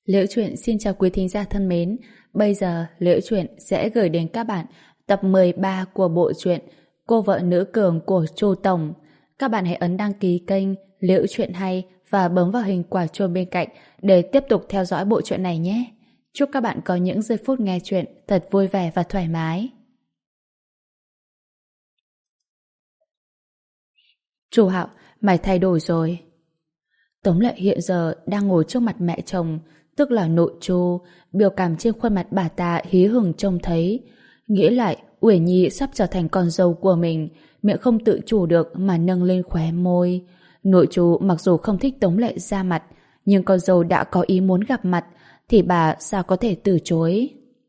Liễu Chuyện xin chào quý thính giả thân mến. Bây giờ Liễu Chuyện sẽ gửi đến các bạn tập 13 của bộ truyện Cô vợ nữ cường của Chu Tổng. Các bạn hãy ấn đăng ký kênh Liễu Chuyện Hay và bấm vào hình quả chuông bên cạnh để tiếp tục theo dõi bộ truyện này nhé. Chúc các bạn có những giây phút nghe chuyện thật vui vẻ và thoải mái. Chu Hạo, mày thay đổi rồi. Tống Lệ hiện giờ đang ngồi trước mặt mẹ chồng, tức là nội Chu. Biểu cảm trên khuôn mặt bà ta hí hửng trông thấy. Nghĩ lại, Uyển Nhi sắp trở thành con dâu của mình, miệng không tự chủ được mà nâng lên khóe môi. Nội Chu mặc dù không thích Tống Lệ ra mặt, nhưng con dâu đã có ý muốn gặp mặt, thì bà sao có thể từ chối.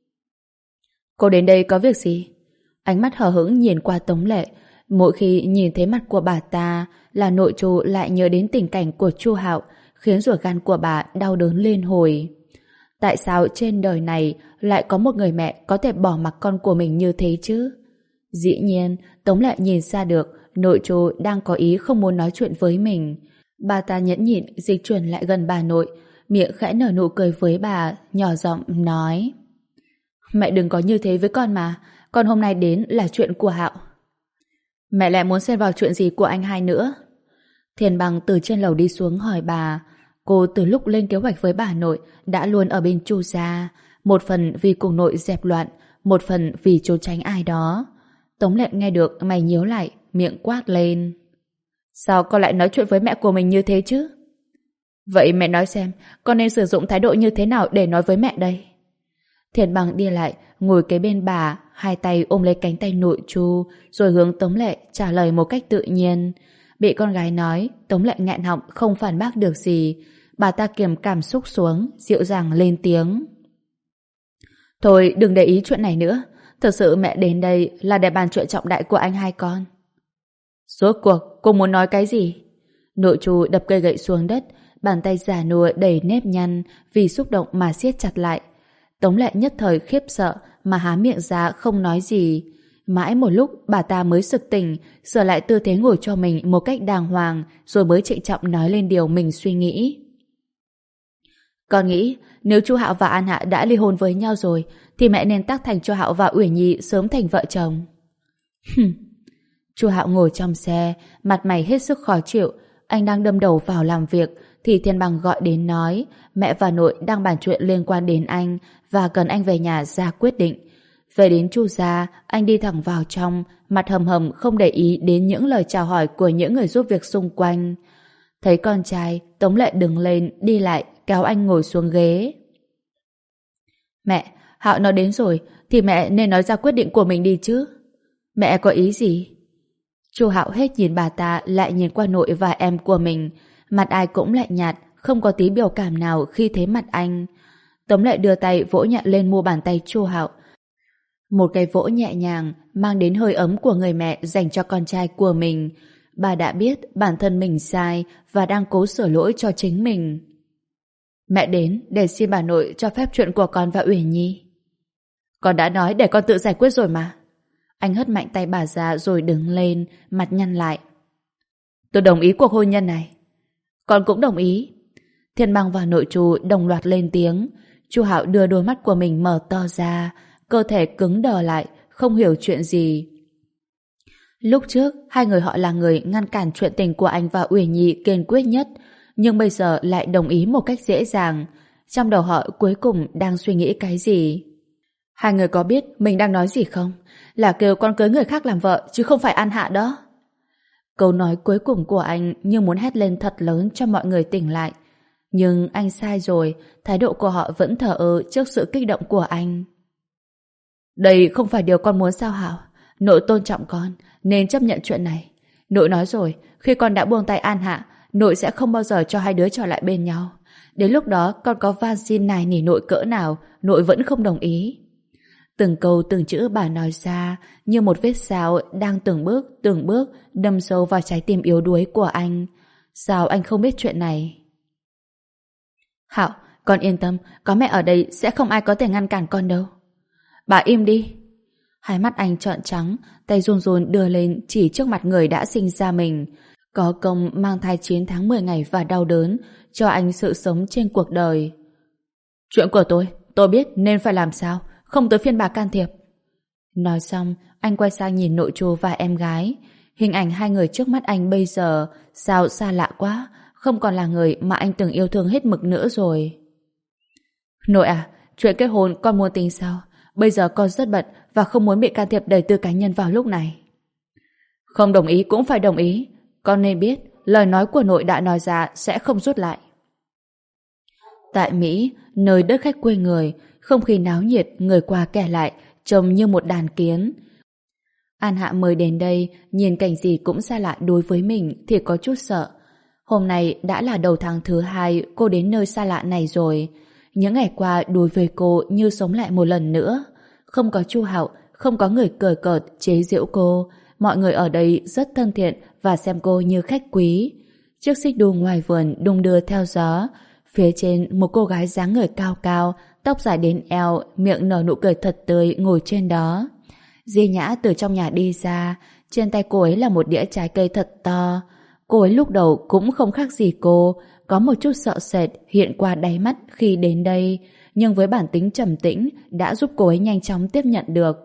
Cô đến đây có việc gì? Ánh mắt hờ hững nhìn qua Tống Lệ. Mỗi khi nhìn thấy mặt của bà ta là nội Chu lại nhớ đến tình cảnh của Chu Hạo, khiến ruột gan của bà đau đớn liên hồi. Tại sao trên đời này lại có một người mẹ có thể bỏ mặc con của mình như thế chứ? Dĩ nhiên, Tống Lệ nhìn ra được nội Chu đang có ý không muốn nói chuyện với mình. Bà ta nhẫn nhịn dịch chuyển lại gần bà nội, miệng khẽ nở nụ cười với bà, nhỏ giọng nói: Mẹ đừng có như thế với con mà, con hôm nay đến là chuyện của Hạo. Mẹ lại muốn xen vào chuyện gì của anh hai nữa? Thiền Bằng từ trên lầu đi xuống hỏi bà. Cô từ lúc lên kế hoạch với bà nội đã luôn ở bên Chu gia, một phần vì cùng nội dẹp loạn, một phần vì trốn tránh ai đó. Tống Lệ nghe được mày nhíu lại, miệng quát lên: Sao con lại nói chuyện với mẹ của mình như thế chứ? Vậy mẹ nói xem, con nên sử dụng thái độ như thế nào để nói với mẹ đây? Thiền Bằng đi lại, ngồi kế bên bà, hai tay ôm lấy cánh tay nội Chu, rồi hướng Tống Lệ trả lời một cách tự nhiên. Bị con gái nói, Tống Lệ nghẹn họng không phản bác được gì. Bà ta kiềm cảm xúc xuống, dịu dàng lên tiếng: Thôi đừng để ý chuyện này nữa. Thật sự mẹ đến đây là để bàn chuyện trọng đại của anh hai con. Rốt cuộc cô muốn nói cái gì? Nội Chu đập cây gậy xuống đất, bàn tay già nua đầy nếp nhăn vì xúc động mà siết chặt lại. Tống Lệ nhất thời khiếp sợ mà há miệng ra không nói gì. Mãi một lúc bà ta mới sực tỉnh, sửa lại tư thế ngồi cho mình một cách đàng hoàng, rồi mới trịnh trọng nói lên điều mình suy nghĩ. Con nghĩ nếu Chu Hạo và An Hạ đã ly hôn với nhau rồi thì mẹ nên tác thành cho Hạo và Uyển Nhi sớm thành vợ chồng. Chu Hạo ngồi trong xe, mặt mày hết sức khó chịu. Anh đang đâm đầu vào làm việc thì Thiên Bằng gọi đến nói mẹ và nội đang bàn chuyện liên quan đến anh và cần anh về nhà ra quyết định. Về đến Chu gia, anh đi thẳng vào trong, mặt hầm hầm không để ý đến những lời chào hỏi của những người giúp việc xung quanh. Thấy con trai, Tống Lệ đứng lên, đi lại, kéo anh ngồi xuống ghế. Mẹ, Hạo nói đến rồi, thì mẹ nên nói ra quyết định của mình đi chứ. Mẹ có ý gì? Chu Hạo hết nhìn bà ta lại nhìn qua nội và em của mình. Mặt ai cũng lạnh nhạt, không có tí biểu cảm nào khi thấy mặt anh. Tống Lệ đưa tay vỗ nhẹ lên mu bàn tay Chu Hạo. Một cái vỗ nhẹ nhàng mang đến hơi ấm của người mẹ dành cho con trai của mình. Bà đã biết bản thân mình sai và đang cố sửa lỗi cho chính mình. Mẹ đến để xin bà nội cho phép chuyện của con và Uyển Nhi. Con đã nói để con tự giải quyết rồi mà. Anh hất mạnh tay bà ra rồi đứng lên, mặt nhăn lại. Tôi đồng ý cuộc hôn nhân này. Con cũng đồng ý. Thiên Bằng và nội Chu đồng loạt lên tiếng. Chu Hạo đưa đôi mắt của mình mở to ra, cơ thể cứng đờ lại, không hiểu chuyện gì. Lúc trước, hai người họ là người ngăn cản chuyện tình của anh và Uyển Nhi kiên quyết nhất, nhưng bây giờ lại đồng ý một cách dễ dàng. Trong đầu họ cuối cùng đang suy nghĩ cái gì? Hai người có biết mình đang nói gì không? Là kêu con cưới người khác làm vợ, chứ không phải An Hạ đó. Câu nói cuối cùng của anh như muốn hét lên thật lớn cho mọi người tỉnh lại. Nhưng anh sai rồi, thái độ của họ vẫn thờ ơ trước sự kích động của anh. Đây không phải điều con muốn sao Hảo? Nội tôn trọng con, nên chấp nhận chuyện này. Nội nói rồi, khi con đã buông tay An Hạ, nội sẽ không bao giờ cho hai đứa trở lại bên nhau. Đến lúc đó con có van xin nài nỉ nội cỡ nào, nội vẫn không đồng ý. Từng câu từng chữ bà nói ra như một vết sáo đang từng bước đâm sâu vào trái tim yếu đuối của anh. Sao anh không biết chuyện này? Hạo, con yên tâm, có mẹ ở đây sẽ không ai có thể ngăn cản con đâu. Bà im đi. Hai mắt anh trợn trắng, tay run run đưa lên chỉ trước mặt người đã sinh ra mình. Có công mang thai 9 tháng 10 ngày và đau đớn, cho anh sự sống trên cuộc đời. Chuyện của tôi biết nên phải làm sao, không tới phiên bà can thiệp. Nói xong, anh quay sang nhìn nội trù và em gái. Hình ảnh hai người trước mắt anh bây giờ sao xa lạ quá, không còn là người mà anh từng yêu thương hết mực nữa rồi. Nội à, chuyện kết hôn con muốn tính sao? Bây giờ con rất bận và không muốn bị can thiệp đời tư cá nhân vào lúc này. Không đồng ý cũng phải đồng ý. Con nên biết, lời nói của nội đã nói ra sẽ không rút lại. Tại Mỹ, nơi đất khách quê người, không khí náo nhiệt, người qua kẻ lại, trông như một đàn kiến. An Hạ mới đến đây, nhìn cảnh gì cũng xa lạ đối với mình thì có chút sợ. Hôm nay đã là đầu tháng thứ 2 cô đến nơi xa lạ này rồi. Những ngày qua đối với cô như sống lại một lần nữa. Không có Chu Hạo, không có người cười cợt, chế giễu cô. Mọi người ở đây rất thân thiện và xem cô như khách quý. Chiếc xích đu ngoài vườn đung đưa theo gió. Phía trên một cô gái dáng người cao cao, tóc dài đến eo, miệng nở nụ cười thật tươi ngồi trên đó. Di Nhã từ trong nhà đi ra, trên tay cô ấy là một đĩa trái cây thật to. Cô ấy lúc đầu cũng không khác gì cô, có một chút sợ sệt hiện qua đáy mắt khi đến đây, nhưng với bản tính trầm tĩnh đã giúp cô ấy nhanh chóng tiếp nhận được.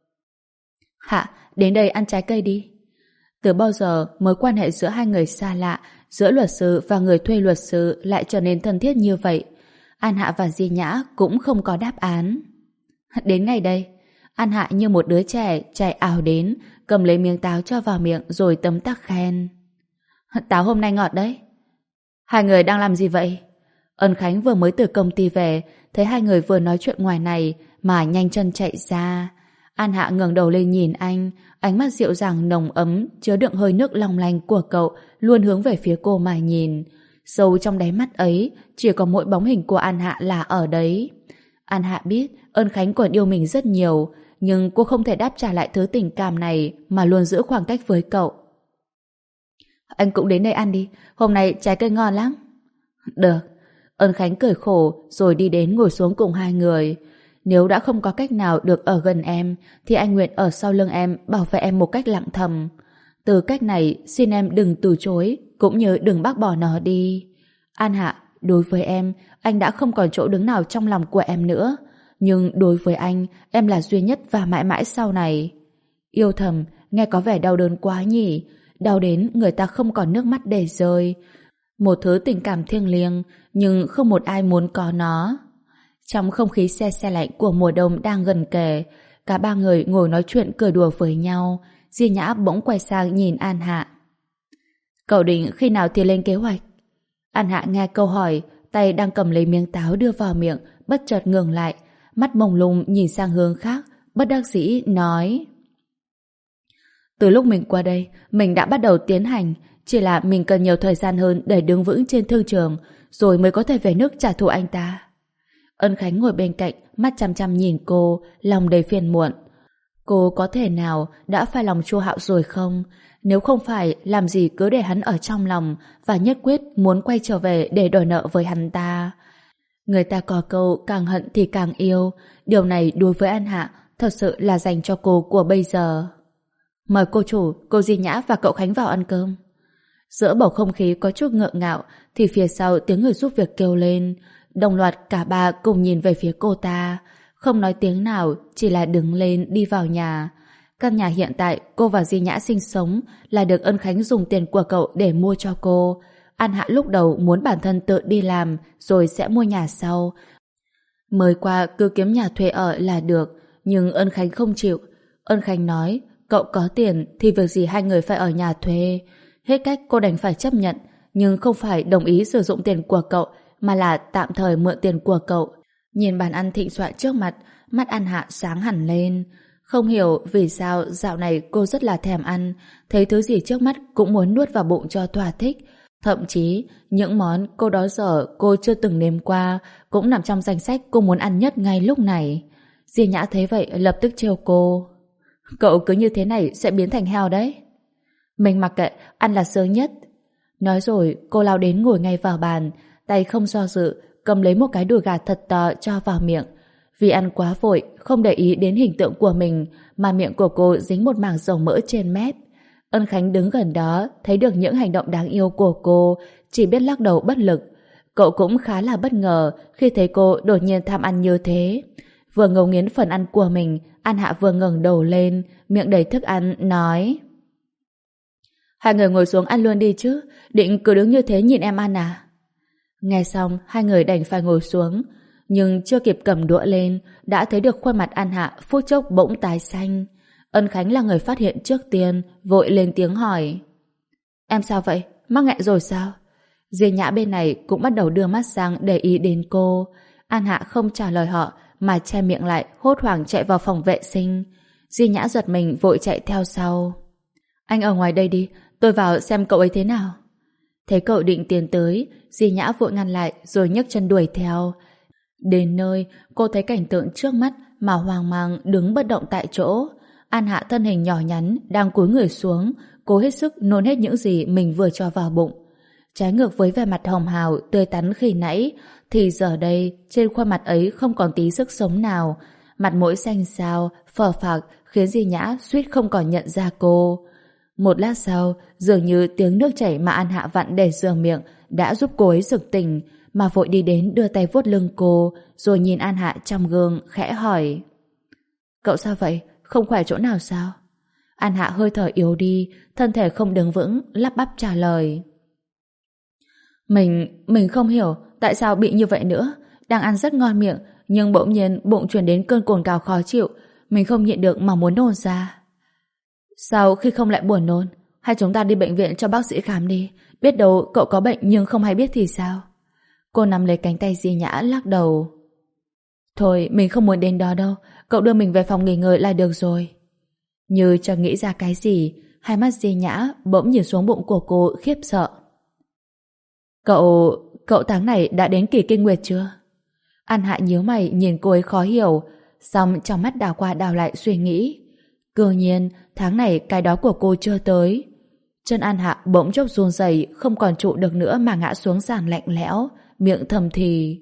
Hạ, đến đây ăn trái cây đi. Từ bao giờ mối quan hệ giữa hai người xa lạ, giữa luật sư và người thuê luật sư lại trở nên thân thiết như vậy? An Hạ và Di Nhã cũng không có đáp án. Đến ngày đây, An Hạ như một đứa trẻ chạy ào đến, cầm lấy miếng táo cho vào miệng rồi tấm tắc khen. Táo hôm nay ngọt đấy. Hai người đang làm gì vậy? Ân Khánh vừa mới từ công ty về, thấy hai người vừa nói chuyện ngoài này mà nhanh chân chạy ra. An Hạ ngẩng đầu lên nhìn anh, ánh mắt dịu dàng nồng ấm, chứa đựng hơi nước long lanh của cậu luôn hướng về phía cô mà nhìn. Sâu trong đáy mắt ấy, chỉ có mỗi bóng hình của An Hạ là ở đấy. An Hạ biết Ân Khánh còn yêu mình rất nhiều, nhưng cô không thể đáp trả lại thứ tình cảm này mà luôn giữ khoảng cách với cậu. Anh cũng đến đây ăn đi, hôm nay trái cây ngon lắm. Được. Ân Khánh cười khổ rồi đi đến ngồi xuống cùng hai người. Nếu đã không có cách nào được ở gần em thì anh nguyện ở sau lưng em bảo vệ em một cách lặng thầm. Từ cách này xin em đừng từ chối cũng như đừng bác bỏ nó đi. An Hạ, đối với em anh đã không còn chỗ đứng nào trong lòng của em nữa, nhưng đối với anh em là duy nhất và mãi mãi sau này. Yêu thầm nghe có vẻ đau đớn quá nhỉ, đau đến người ta không còn nước mắt để rơi. Một thứ tình cảm thiêng liêng nhưng không một ai muốn có nó. Trong không khí se se lạnh của mùa đông đang gần kề, cả ba người ngồi nói chuyện cười đùa với nhau. Di Nhã bỗng quay sang nhìn An Hạ. Cậu định khi nào thì lên kế hoạch? An Hạ nghe câu hỏi, tay đang cầm lấy miếng táo đưa vào miệng, bất chợt ngừng lại, mắt mông lung nhìn sang hướng khác, bất đắc dĩ nói. Từ lúc mình qua đây, mình đã bắt đầu tiến hành, chỉ là mình cần nhiều thời gian hơn để đứng vững trên thương trường, rồi mới có thể về nước trả thù anh ta. Ân Khánh ngồi bên cạnh, mắt chăm chăm nhìn cô, lòng đầy phiền muộn. Cô có thể nào đã phải lòng Chu Hạo rồi không? Nếu không phải, làm gì cứ để hắn ở trong lòng và nhất quyết muốn quay trở về để đòi nợ với hắn ta. Người ta có câu càng hận thì càng yêu. Điều này đối với An Hạ thật sự là dành cho cô của bây giờ. Mời cô chủ, cô Di Nhã và cậu Khánh vào ăn cơm. Giữa bầu không khí có chút ngượng ngạo thì phía sau tiếng người giúp việc kêu lên. Đồng loạt cả ba cùng nhìn về phía cô ta, không nói tiếng nào, chỉ là đứng lên đi vào nhà. Căn nhà hiện tại cô và Di Nhã sinh sống là được Ân Khánh dùng tiền của cậu để mua cho cô. An Hạ lúc đầu muốn bản thân tự đi làm rồi sẽ mua nhà sau. Mới qua cứ kiếm nhà thuê ở là được, nhưng Ân Khánh không chịu. Ân Khánh nói cậu có tiền thì việc gì hai người phải ở nhà thuê. Hết cách cô đành phải chấp nhận, nhưng không phải đồng ý sử dụng tiền của cậu mà là tạm thời mượn tiền của cậu. Nhìn bàn ăn thịnh soạn trước mặt, mắt An Hạ sáng hẳn lên. Không hiểu vì sao dạo này cô rất là thèm ăn, thấy thứ gì trước mắt cũng muốn nuốt vào bụng cho thỏa thích. Thậm chí, những món cô đó giờ cô chưa từng nếm qua cũng nằm trong danh sách cô muốn ăn nhất ngay lúc này. Di Nhã thấy vậy lập tức trêu cô. Cậu cứ như thế này sẽ biến thành heo đấy. Mình mặc kệ, ăn là sướng nhất. Nói rồi cô lao đến ngồi ngay vào bàn, tay không do dự, cầm lấy một cái đùi gà thật to cho vào miệng. Vì ăn quá vội, không để ý đến hình tượng của mình, mà miệng của cô dính một mảng dầu mỡ trên mép. Ân Khánh đứng gần đó, thấy được những hành động đáng yêu của cô, chỉ biết lắc đầu bất lực. Cậu cũng khá là bất ngờ khi thấy cô đột nhiên tham ăn như thế. Vừa ngấu nghiến phần ăn của mình, An Hạ vừa ngẩng đầu lên, miệng đầy thức ăn, nói: Hai người ngồi xuống ăn luôn đi chứ, định cứ đứng như thế nhìn em ăn à? Nghe xong, hai người đành phải ngồi xuống, nhưng chưa kịp cầm đũa lên, đã thấy được khuôn mặt An Hạ phút chốc bỗng tái xanh. Ân Khánh là người phát hiện trước tiên, vội lên tiếng hỏi: Em sao vậy? Mắc nghẹn rồi sao? Diê Nhã bên này cũng bắt đầu đưa mắt sang để ý đến cô. An Hạ không trả lời họ, mà che miệng lại, hốt hoảng chạy vào phòng vệ sinh. Diê Nhã giật mình vội chạy theo sau. Anh ở ngoài đây đi, tôi vào xem cậu ấy thế nào. Thấy cậu định tiến tới, Di Nhã vội ngăn lại rồi nhấc chân đuổi theo. Đến nơi, cô thấy cảnh tượng trước mắt mà hoang mang đứng bất động tại chỗ. An Hạ thân hình nhỏ nhắn đang cúi người xuống, cố hết sức nôn hết những gì mình vừa cho vào bụng. Trái ngược với vẻ mặt hồng hào tươi tắn khi nãy, thì giờ đây trên khuôn mặt ấy không còn tí sức sống nào. Mặt mũi xanh xao, phờ phạc khiến Di Nhã suýt không còn nhận ra cô. Một lát sau, dường như tiếng nước chảy mà An Hạ vặn để rửa miệng đã giúp cô ấy sực tỉnh, mà vội đi đến đưa tay vuốt lưng cô, rồi nhìn An Hạ trong gương khẽ hỏi: Cậu sao vậy? Không khỏe chỗ nào sao? An Hạ hơi thở yếu đi, thân thể không đứng vững, lắp bắp trả lời: Mình không hiểu tại sao bị như vậy nữa. Đang ăn rất ngon miệng, nhưng bỗng nhiên bụng truyền đến cơn cồn cào khó chịu, mình không nhịn được mà muốn nôn ra. Sao khi không lại buồn nôn? Hay chúng ta đi bệnh viện cho bác sĩ khám đi. Biết đâu cậu có bệnh nhưng không hay biết thì sao? Cô nắm lấy cánh tay Di Nhã lắc đầu. Thôi mình không muốn đến đó đâu. Cậu đưa mình về phòng nghỉ ngơi là được rồi. Như chẳng nghĩ ra cái gì, hai mắt Di Nhã bỗng nhìn xuống bụng của cô khiếp sợ. Cậu tháng này đã đến kỳ kinh nguyệt chưa? An Hạ nhíu mày nhìn cô ấy khó hiểu, xong trong mắt đảo qua đảo lại suy nghĩ. Cơ nhiên, tháng này cái đó của cô chưa tới. Chân An Hạ bỗng chốc run rẩy, không còn trụ được nữa mà ngã xuống sàn lạnh lẽo, miệng thầm thì: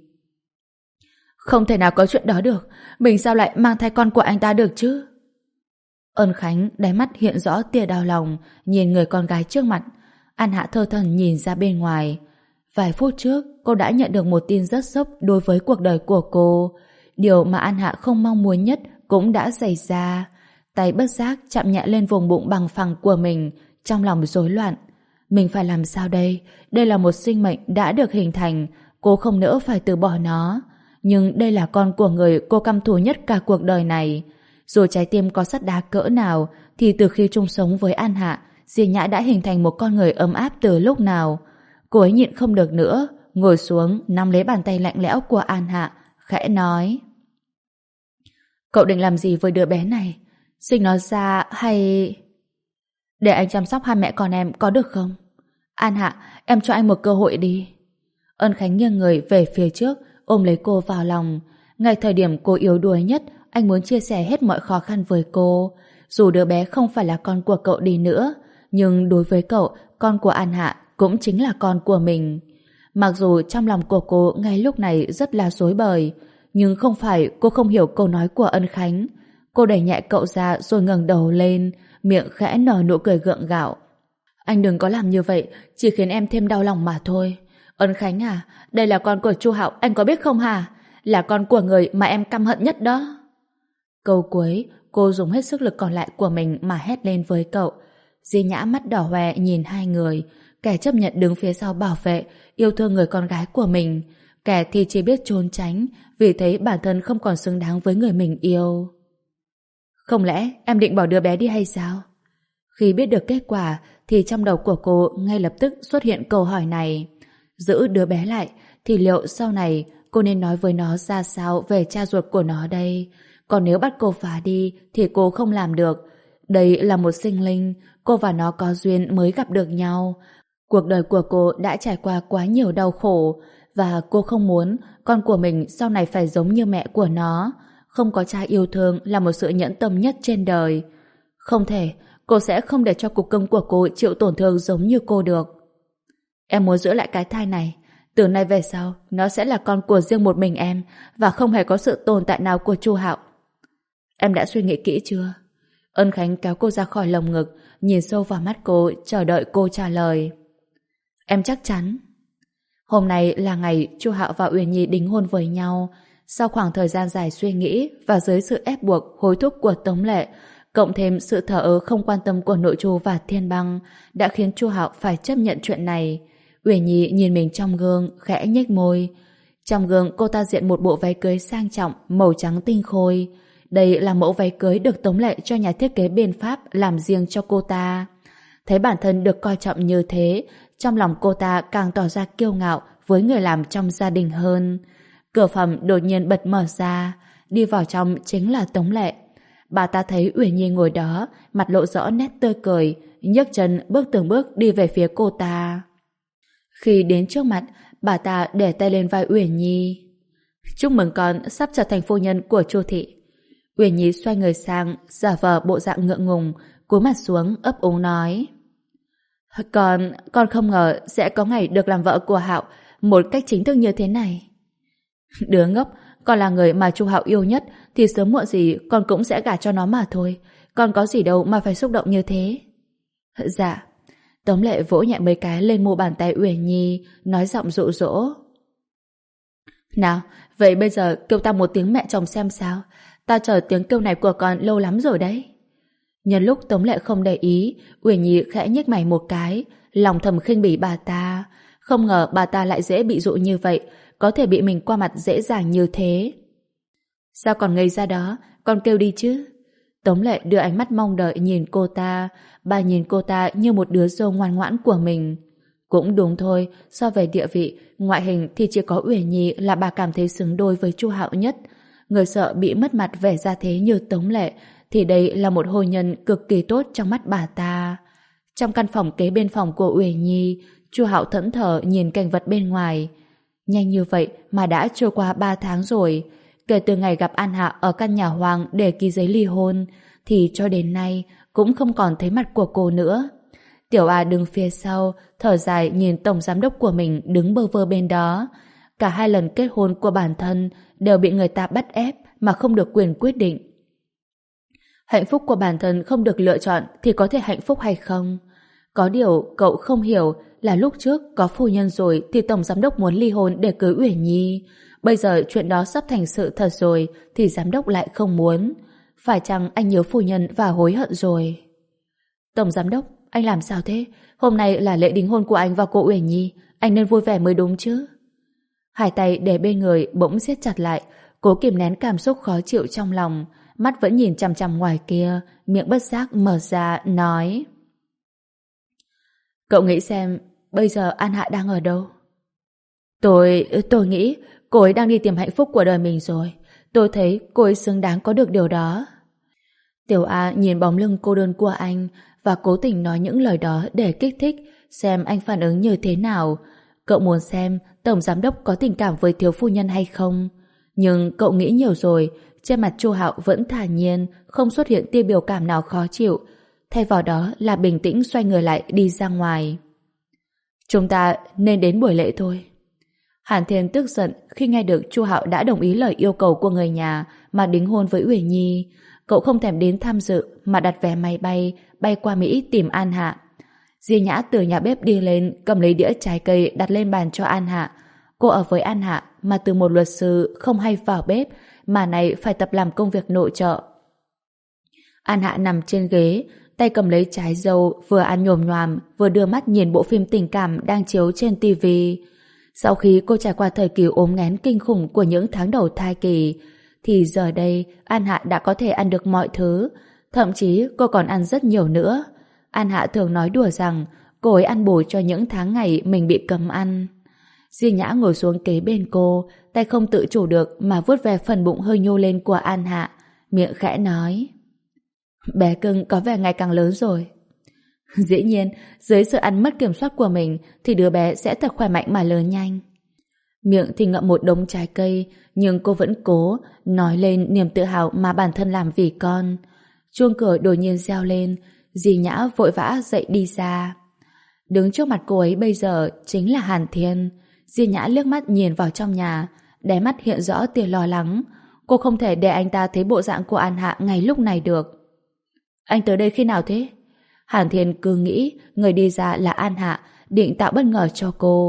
Không thể nào có chuyện đó được, mình sao lại mang thai con của anh ta được chứ? Ân Khánh đáy mắt hiện rõ tia đau lòng, nhìn người con gái trước mặt. An Hạ thơ thẩn nhìn ra bên ngoài. Vài phút trước, cô đã nhận được một tin rất sốc đối với cuộc đời của cô. Điều mà An Hạ không mong muốn nhất cũng đã xảy ra. Tay bất giác chạm nhẹ lên vùng bụng bằng phẳng của mình, trong lòng rối loạn. Mình phải làm sao đây? Đây là một sinh mệnh đã được hình thành, cô không nỡ phải từ bỏ nó. Nhưng đây là con của người cô căm thù nhất cả cuộc đời này. Dù trái tim có sắt đá cỡ nào, thì từ khi chung sống với An Hạ, Diệp Nhã đã hình thành một con người ấm áp từ lúc nào. Cô ấy nhịn không được nữa, ngồi xuống nắm lấy bàn tay lạnh lẽo của An Hạ, khẽ nói: Cậu định làm gì với đứa bé này? Sinh nó ra hay... Để anh chăm sóc hai mẹ con em có được không? An Hạ, em cho anh một cơ hội đi. Ân Khánh nghiêng người về phía trước, ôm lấy cô vào lòng. Ngay thời điểm cô yếu đuối nhất, anh muốn chia sẻ hết mọi khó khăn với cô. Dù đứa bé không phải là con của cậu đi nữa, nhưng đối với cậu, con của An Hạ cũng chính là con của mình. Mặc dù trong lòng của cô ngay lúc này rất là rối bời, nhưng không phải cô không hiểu câu nói của Ân Khánh. Cô đẩy nhẹ cậu ra rồi ngẩng đầu lên, miệng khẽ nở nụ cười gượng gạo. Anh đừng có làm như vậy, chỉ khiến em thêm đau lòng mà thôi. Ân Khánh à, đây là con của Chu Hạo, anh có biết không hả? Là con của người mà em căm hận nhất đó. Câu cuối, cô dùng hết sức lực còn lại của mình mà hét lên với cậu. Di Nhã mắt đỏ hoe nhìn hai người, kẻ chấp nhận đứng phía sau bảo vệ, yêu thương người con gái của mình, kẻ thì chỉ biết trốn tránh vì thấy bản thân không còn xứng đáng với người mình yêu. Không lẽ em định bỏ đứa bé đi hay sao? Khi biết được kết quả thì trong đầu của cô ngay lập tức xuất hiện câu hỏi này. Giữ đứa bé lại thì liệu sau này cô nên nói với nó ra sao về cha ruột của nó đây? Còn nếu bắt cô phá đi thì cô không làm được. Đây là một sinh linh, cô và nó có duyên mới gặp được nhau. Cuộc đời của cô đã trải qua quá nhiều đau khổ, và cô không muốn con của mình sau này phải giống như mẹ của nó. Không có cha yêu thương là một sự nhẫn tâm nhất trên đời. Không thể, cô sẽ không để cho cục cưng của cô chịu tổn thương giống như cô được. Em muốn giữ lại cái thai này. Từ nay về sau, nó sẽ là con của riêng một mình em, và không hề có sự tồn tại nào của Chu Hạo. Em đã suy nghĩ kỹ chưa? Ân Khánh kéo cô ra khỏi lồng ngực, nhìn sâu vào mắt cô, chờ đợi cô trả lời. Em chắc chắn. Hôm nay là ngày Chu Hạo và Uyển Nhi đính hôn với nhau. Sau khoảng thời gian dài suy nghĩ và dưới sự ép buộc hối thúc của Tống Lệ, cộng thêm sự thờ ơ không quan tâm của Nội Chu và Thiên Băng, đã khiến Chu Hạo phải chấp nhận chuyện này. Uyển Nhi nhìn mình trong gương, khẽ nhếch môi. Trong gương, cô ta diện một bộ váy cưới sang trọng, màu trắng tinh khôi. Đây là mẫu váy cưới được Tống Lệ cho nhà thiết kế bên Pháp làm riêng cho cô ta. Thấy bản thân được coi trọng như thế, trong lòng cô ta càng tỏ ra kiêu ngạo với người làm trong gia đình hơn. Cửa phòng đột nhiên bật mở ra, đi vào trong chính là Tống Lệ. Bà ta thấy Uyển Nhi ngồi đó, mặt lộ rõ nét tươi cười, nhấc chân bước từng bước đi về phía cô ta. Khi đến trước mặt, bà ta để tay lên vai Uyển Nhi. Chúc mừng con sắp trở thành phu nhân của Chu thị. Uyển Nhi xoay người sang, giả vờ bộ dạng ngượng ngùng, cúi mặt xuống ấp úng nói. Con không ngờ sẽ có ngày được làm vợ của Hạo một cách chính thức như thế này. Đứa ngốc, con là người mà Chu Hạo yêu nhất thì sớm muộn gì con cũng sẽ gả cho nó mà thôi. Con có gì đâu mà phải xúc động như thế. Dạ. Tống Lệ vỗ nhẹ mấy cái lên mu bàn tay Uyển Nhi, nói giọng dụ dỗ. Nào, vậy bây giờ kêu ta một tiếng mẹ chồng xem sao. Ta chờ tiếng kêu này của con lâu lắm rồi đấy. Nhân lúc Tống Lệ không để ý, Uyển Nhi khẽ nhếch mày một cái, lòng thầm khinh bỉ bà ta. Không ngờ bà ta lại dễ bị dụ như vậy, có thể bị mình qua mặt dễ dàng như thế. Sao còn ngây ra đó, con kêu đi chứ. Tống Lệ đưa ánh mắt mong đợi nhìn cô ta, bà nhìn cô ta như một đứa dâu ngoan ngoãn của mình. Cũng đúng thôi, so về địa vị, ngoại hình thì chỉ có Uyển Nhi là bà cảm thấy xứng đôi với Chu Hạo nhất. Người sợ bị mất mặt vẻ ra thế như Tống Lệ thì đây là một hôn nhân cực kỳ tốt trong mắt bà ta. Trong căn phòng kế bên phòng của Uyển Nhi, Chu Hạo thẫn thờ nhìn cảnh vật bên ngoài. Nhanh như vậy mà đã trôi qua 3 tháng rồi. Kể từ ngày gặp An Hạ ở căn nhà hoang để ký giấy ly hôn, thì cho đến nay cũng không còn thấy mặt của cô nữa. Tiểu A đứng phía sau, thở dài nhìn tổng giám đốc của mình đứng bơ vơ bên đó. Cả 2 lần kết hôn của bản thân đều bị người ta bắt ép mà không được quyền quyết định. Hạnh phúc của bản thân không được lựa chọn thì có thể hạnh phúc hay không? Có điều cậu không hiểu là lúc trước có phu nhân rồi thì tổng giám đốc muốn ly hôn để cưới Uyển Nhi. Bây giờ chuyện đó sắp thành sự thật rồi thì giám đốc lại không muốn. Phải chăng anh nhớ phu nhân và hối hận rồi? Tổng giám đốc, anh làm sao thế? Hôm nay là lễ đính hôn của anh và cô Uyển Nhi, anh nên vui vẻ mới đúng chứ. Hai tay để bên người bỗng siết chặt lại, cố kìm nén cảm xúc khó chịu trong lòng, mắt vẫn nhìn chằm chằm ngoài kia, miệng bất giác mở ra, nói. Cậu nghĩ xem, bây giờ An Hạ đang ở đâu? Tôi nghĩ cô ấy đang đi tìm hạnh phúc của đời mình rồi. Tôi thấy cô ấy xứng đáng có được điều đó. Tiểu A nhìn bóng lưng cô đơn của anh và cố tình nói những lời đó để kích thích, xem anh phản ứng như thế nào. Cậu muốn xem tổng giám đốc có tình cảm với thiếu phu nhân hay không. Nhưng cậu nghĩ nhiều rồi, trên mặt Chu Hạo vẫn thản nhiên, không xuất hiện tia biểu cảm nào khó chịu. Thay vào đó là bình tĩnh xoay người lại đi ra ngoài. Chúng ta nên đến buổi lễ thôi. Hàn Thiên tức giận khi nghe được Chu Hạo đã đồng ý lời yêu cầu của người nhà mà đính hôn với Uyển Nhi. Cậu không thèm đến tham dự mà đặt vé máy bay qua Mỹ tìm An Hạ. Di Nhã từ nhà bếp đi lên, cầm lấy đĩa trái cây đặt lên bàn cho An Hạ. Cô ở với An Hạ mà từ một luật sư không hay vào bếp, mà này phải tập làm công việc nội trợ. An Hạ nằm trên ghế, tay cầm lấy trái dâu, vừa ăn nhồm nhoàm, vừa đưa mắt nhìn bộ phim tình cảm đang chiếu trên tivi. Sau khi cô trải qua thời kỳ ốm nghén kinh khủng của những tháng đầu thai kỳ, thì giờ đây An Hạ đã có thể ăn được mọi thứ, thậm chí cô còn ăn rất nhiều nữa. An Hạ thường nói đùa rằng cô ấy ăn bù cho những tháng ngày mình bị cấm ăn. Di Nhã ngồi xuống kế bên cô, tay không tự chủ được mà vuốt ve phần bụng hơi nhô lên của An Hạ, miệng khẽ nói. Bé cưng có vẻ ngày càng lớn rồi. Dĩ nhiên, dưới sự ăn mất kiểm soát của mình thì đứa bé sẽ thật khỏe mạnh mà lớn nhanh. Miệng thì ngậm một đống trái cây, nhưng cô vẫn cố nói lên niềm tự hào mà bản thân làm vì con. Chuông cửa đột nhiên reo lên, Di Nhã vội vã dậy đi ra. Đứng trước mặt cô ấy bây giờ chính là Hàn Thiên. Di Nhã liếc mắt nhìn vào trong nhà, đáy mắt hiện rõ tia lo lắng. Cô không thể để anh ta thấy bộ dạng của An Hạ ngay lúc này được. Anh tới đây khi nào thế? Hàn Thiên cứ nghĩ người đi ra là An Hạ, định tạo bất ngờ cho cô.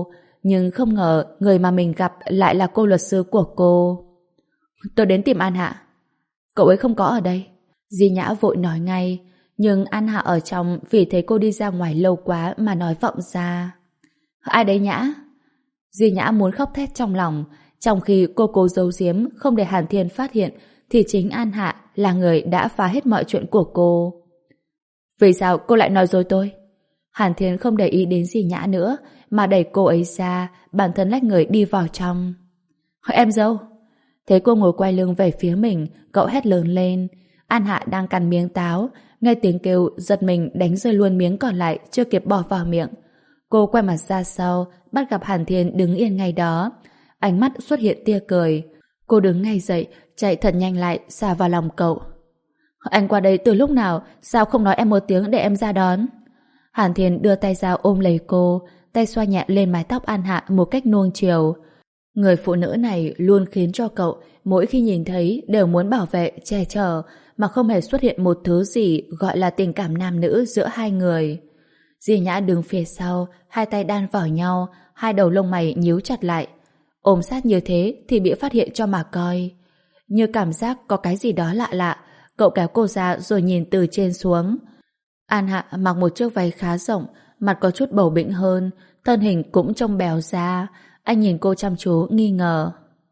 nhưng không ngờ người mà mình gặp lại là cô luật sư của cô. Tôi đến tìm An Hạ. Cậu ấy không có ở đây. Di Nhã vội nói ngay, nhưng An Hạ ở trong vì thấy cô đi ra ngoài lâu quá mà nói vọng ra. Ai đấy Nhã? Di Nhã muốn khóc thét trong lòng, trong khi cô cố giấu giếm không để Hàn Thiên phát hiện thì chính An Hạ là người đã phá hết mọi chuyện của cô. Vì sao cô lại nói dối tôi? Hàn Thiên không để ý đến Di Nhã nữa mà đẩy cô ấy ra, bản thân lách người đi vào trong. Em dâu. Thấy cô ngồi quay lưng về phía mình, cậu hét lớn lên. An Hạ đang cắn miếng táo, nghe tiếng kêu giật mình đánh rơi luôn miếng còn lại chưa kịp bỏ vào miệng. Cô quay mặt ra sau, bắt gặp Hàn Thiên đứng yên ngay đó. Ánh mắt xuất hiện tia cười. Cô đứng ngay dậy, chạy thật nhanh lại, xà vào lòng cậu. Anh qua đây từ lúc nào, sao không nói em một tiếng để em ra đón? Hàn Thiên đưa tay ra ôm lấy cô, tay xoa nhẹ lên mái tóc An Hạ một cách nuông chiều. Người phụ nữ này luôn khiến cho cậu mỗi khi nhìn thấy đều muốn bảo vệ, che chở, mà không hề xuất hiện một thứ gì gọi là tình cảm nam nữ giữa hai người. Di Nhã đứng phía sau, hai tay đan vào nhau, hai đầu lông mày nhíu chặt lại. Ôm sát như thế thì bị phát hiện cho mà coi. Như cảm giác có cái gì đó lạ lạ, cậu kéo cô ra rồi nhìn từ trên xuống. An Hạ mặc một chiếc váy khá rộng, mặt có chút bầu bĩnh hơn, thân hình cũng trông béo ra. Anh nhìn cô chăm chú, nghi ngờ.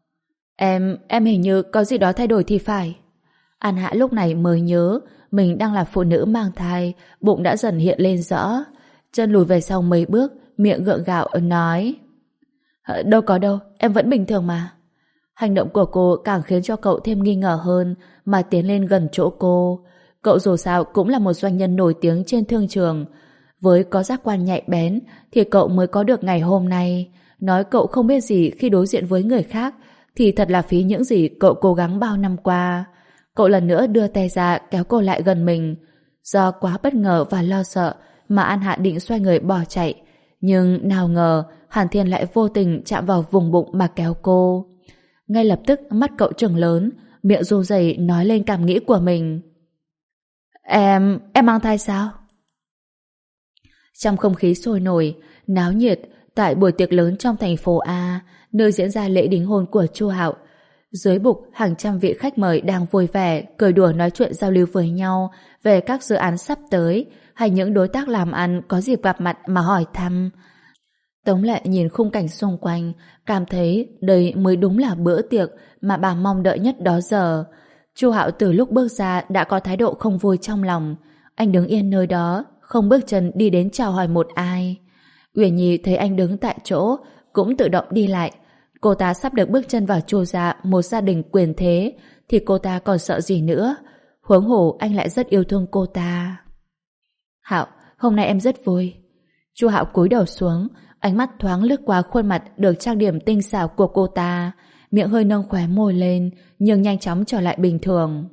Em hình như có gì đó thay đổi thì phải. An Hạ lúc này mới nhớ mình đang là phụ nữ mang thai, bụng đã dần hiện lên rõ. Chân lùi về sau mấy bước, miệng gượng gạo nói. Đâu có đâu, em vẫn bình thường mà. Hành động của cô càng khiến cho cậu thêm nghi ngờ hơn mà tiến lên gần chỗ cô. Cậu dù sao cũng là một doanh nhân nổi tiếng trên thương trường. Với có giác quan nhạy bén thì cậu mới có được ngày hôm nay. Nói cậu không biết gì khi đối diện với người khác thì thật là phí những gì cậu cố gắng bao năm qua. Cậu lần nữa đưa tay ra kéo cô lại gần mình. Do quá bất ngờ và lo sợ mà An Hạ định xoay người bỏ chạy. Nhưng nào ngờ Hàn Thiên lại vô tình chạm vào vùng bụng mà kéo cô. Ngay lập tức mắt cậu trừng lớn, miệng run rẩy nói lên cảm nghĩ của mình. Em mang thai sao? Trong không khí sôi nổi, náo nhiệt, tại buổi tiệc lớn trong thành phố A, nơi diễn ra lễ đính hôn của Chu Hạo, dưới bục hàng trăm vị khách mời đang vui vẻ, cười đùa nói chuyện giao lưu với nhau về các dự án sắp tới hay những đối tác làm ăn có dịp gặp mặt mà hỏi thăm. Tống Lệ nhìn khung cảnh xung quanh, cảm thấy đây mới đúng là bữa tiệc mà bà mong đợi nhất đó giờ. Chu Hạo từ lúc bước ra đã có thái độ không vui trong lòng. Anh đứng yên nơi đó, không bước chân đi đến chào hỏi một ai. Uyển Nhi thấy anh đứng tại chỗ, cũng tự động đi lại. Cô ta sắp được bước chân vào Chu gia, một gia đình quyền thế, thì cô ta còn sợ gì nữa. Huống hồ anh lại rất yêu thương cô ta. Hạo, hôm nay em rất vui. Chu Hạo cúi đầu xuống, ánh mắt thoáng lướt qua khuôn mặt được trang điểm tinh xảo của cô ta, miệng hơi nâng khóe môi lên, nhưng nhanh chóng trở lại bình thường.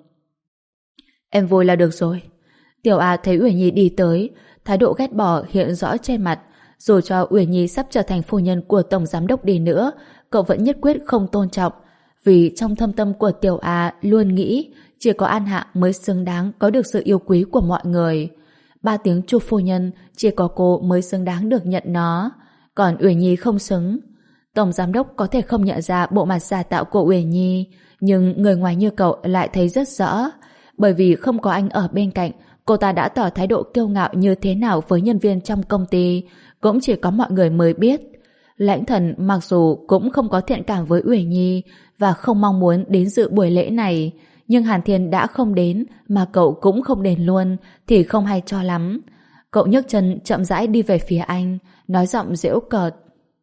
Em vui là được rồi. Tiểu A thấy Uyển Nhi đi tới, thái độ ghét bỏ hiện rõ trên mặt. Dù cho Uyển Nhi sắp trở thành phu nhân của tổng giám đốc đi nữa, cậu vẫn nhất quyết không tôn trọng, vì trong thâm tâm của Tiểu A luôn nghĩ chỉ có An Hạ mới xứng đáng có được sự yêu quý của mọi người. 3 tiếng Chu phu nhân chỉ có cô mới xứng đáng được nhận nó, còn Uyển Nhi không xứng. Tổng giám đốc có thể không nhận ra bộ mặt giả tạo của Uyển Nhi, nhưng người ngoài như cậu lại thấy rất rõ. Bởi vì không có anh ở bên cạnh, cô ta đã tỏ thái độ kiêu ngạo như thế nào với nhân viên trong công ty, cũng chỉ có mọi người mới biết. Lãnh Thần mặc dù cũng không có thiện cảm với Uyển Nhi và không mong muốn đến dự buổi lễ này, nhưng Hàn Thiên đã không đến mà cậu cũng không đến luôn thì không hay cho lắm. Cậu nhấc chân chậm rãi đi về phía anh, nói giọng giễu cợt.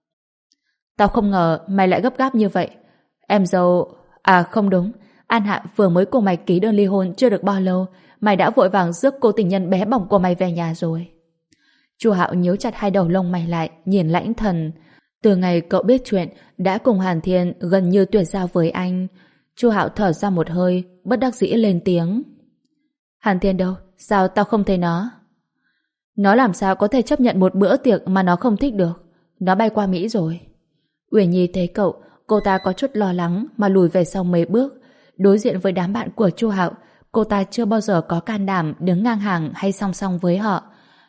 Tao không ngờ mày lại gấp gáp như vậy. Em dâu... À không đúng, An Hạ vừa mới cùng mày ký đơn ly hôn chưa được bao lâu, mày đã vội vàng rước cô tình nhân bé bỏng của mày về nhà rồi. Chu Hạo nhíu chặt hai đầu lông mày lại, nhìn Lãnh Thần. Từ ngày cậu biết chuyện, đã cùng Hàn Thiên gần như tuyệt giao với anh. Chu Hạo thở ra một hơi, bất đắc dĩ lên tiếng. Hàn Thiên đâu? Sao tao không thấy nó? Nó làm sao có thể chấp nhận một bữa tiệc mà nó không thích được? Nó bay qua Mỹ rồi. Uyển Nhi thấy cậu, cô ta có chút lo lắng mà lùi về sau mấy bước. Đối diện với đám bạn của Chu Hạo, cô ta chưa bao giờ có can đảm đứng ngang hàng hay song song với họ.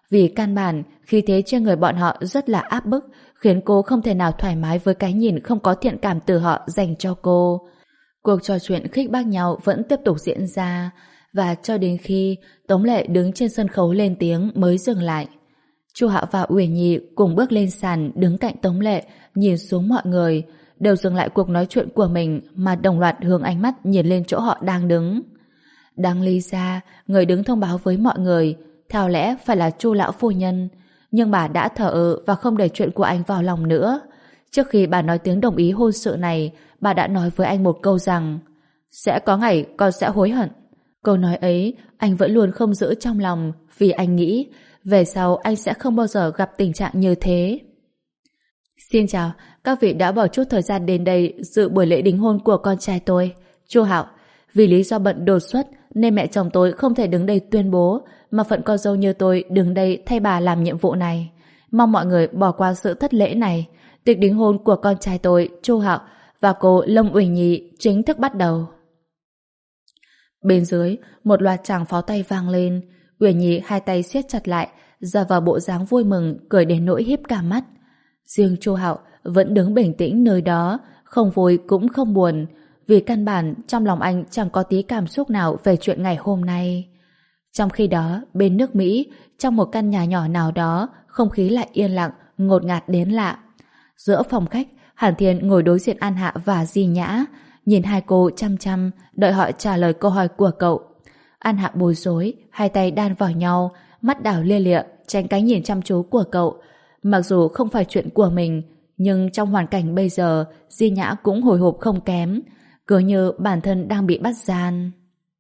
Vì căn bản, khí thế trên người bọn họ rất là áp bức, khiến cô không thể nào thoải mái với cái nhìn không có thiện cảm từ họ dành cho cô. Cuộc trò chuyện khích bác nhau vẫn tiếp tục diễn ra, và cho đến khi Tống Lệ đứng trên sân khấu lên tiếng mới dừng lại. Chu Hạo và Uyển Nhi cùng bước lên sàn đứng cạnh Tống Lệ, nhìn xuống mọi người, đều dừng lại cuộc nói chuyện của mình mà đồng loạt hướng ánh mắt nhìn lên chỗ họ đang đứng. Đáng lý ra, người đứng thông báo với mọi người, theo lẽ phải là Chu lão phu nhân, nhưng bà đã thờ ơ và không để chuyện của anh vào lòng nữa. Trước khi bà nói tiếng đồng ý hôn sự này, bà đã nói với anh một câu rằng sẽ có ngày con sẽ hối hận. Câu nói ấy anh vẫn luôn không giữ trong lòng, vì anh nghĩ về sau anh sẽ không bao giờ gặp tình trạng như thế. Xin chào, các vị đã bỏ chút thời gian đến đây dự buổi lễ đính hôn của con trai tôi, Chu Hạo. Vì lý do bận đột xuất nên mẹ chồng tôi không thể đứng đây tuyên bố, mà phận con dâu như tôi đứng đây thay bà làm nhiệm vụ này. Mong mọi người bỏ qua sự thất lễ này. Tiệc đính hôn của con trai tôi, Chu Hạo, và cô Lâm Uyển Nhi chính thức bắt đầu. Bên dưới, một loạt tràng pháo tay vang lên. Uyển Nhi hai tay siết chặt lại, ra vào bộ dáng vui mừng, cười đến nỗi híp cả mắt. Riêng Chu Hạo vẫn đứng bình tĩnh nơi đó, không vui cũng không buồn, vì căn bản trong lòng anh chẳng có tí cảm xúc nào về chuyện ngày hôm nay. Trong khi đó, bên nước Mỹ, trong một căn nhà nhỏ nào đó, không khí lại yên lặng, ngột ngạt đến lạ. Giữa phòng khách, Hàn Thiên ngồi đối diện An Hạ và Di Nhã, nhìn hai cô chăm chăm, đợi họ trả lời câu hỏi của cậu. An Hạ bối rối, hai tay đan vào nhau, mắt đảo lia lịa, tránh cái nhìn chăm chú của cậu. Mặc dù không phải chuyện của mình, nhưng trong hoàn cảnh bây giờ, Di Nhã cũng hồi hộp không kém, cứ như bản thân đang bị bắt gian.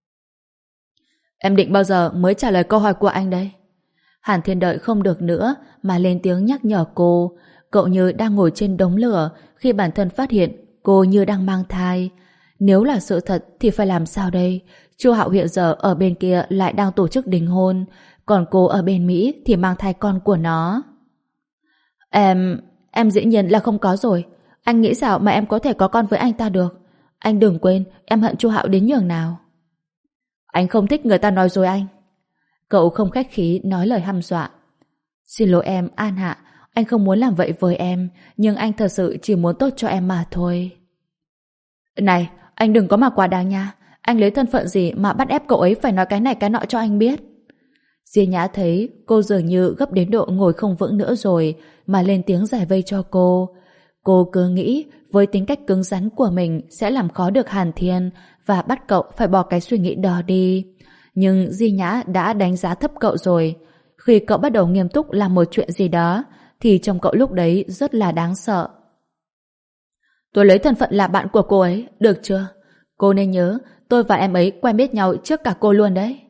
Em định bao giờ mới trả lời câu hỏi của anh đây? Hàn Thiên đợi không được nữa mà lên tiếng nhắc nhở cô. Cậu như đang ngồi trên đống lửa khi bản thân phát hiện cô như đang mang thai. Nếu là sự thật thì phải làm sao đây? Chu Hạo hiện giờ ở bên kia lại đang tổ chức đính hôn, còn cô ở bên Mỹ thì mang thai con của nó. Em dĩ nhiên là không có rồi. Anh nghĩ sao mà em có thể có con với anh ta được? Anh đừng quên em hận Chu Hạo đến nhường nào. Anh không thích người ta nói dối anh. Cậu không khách khí nói lời hăm dọa. Xin lỗi em, An Hạ, anh không muốn làm vậy với em, nhưng anh thật sự chỉ muốn tốt cho em mà thôi. Này, anh đừng có mà quá đáng nha. Anh lấy thân phận gì mà bắt ép cậu ấy phải nói cái này cái nọ cho anh biết? Di Nhã thấy cô dường như gấp đến độ ngồi không vững nữa rồi mà lên tiếng giải vây cho cô. Cô cứ nghĩ với tính cách cứng rắn của mình sẽ làm khó được Hàn Thiên và bắt cậu phải bỏ cái suy nghĩ đó đi. Nhưng Di Nhã đã đánh giá thấp cậu rồi. Khi cậu bắt đầu nghiêm túc làm một chuyện gì đó thì trông cậu lúc đấy rất là đáng sợ. Tôi lấy thân phận là bạn của cô ấy, được chưa? Cô nên nhớ tôi và em ấy quen biết nhau trước cả cô luôn đấy.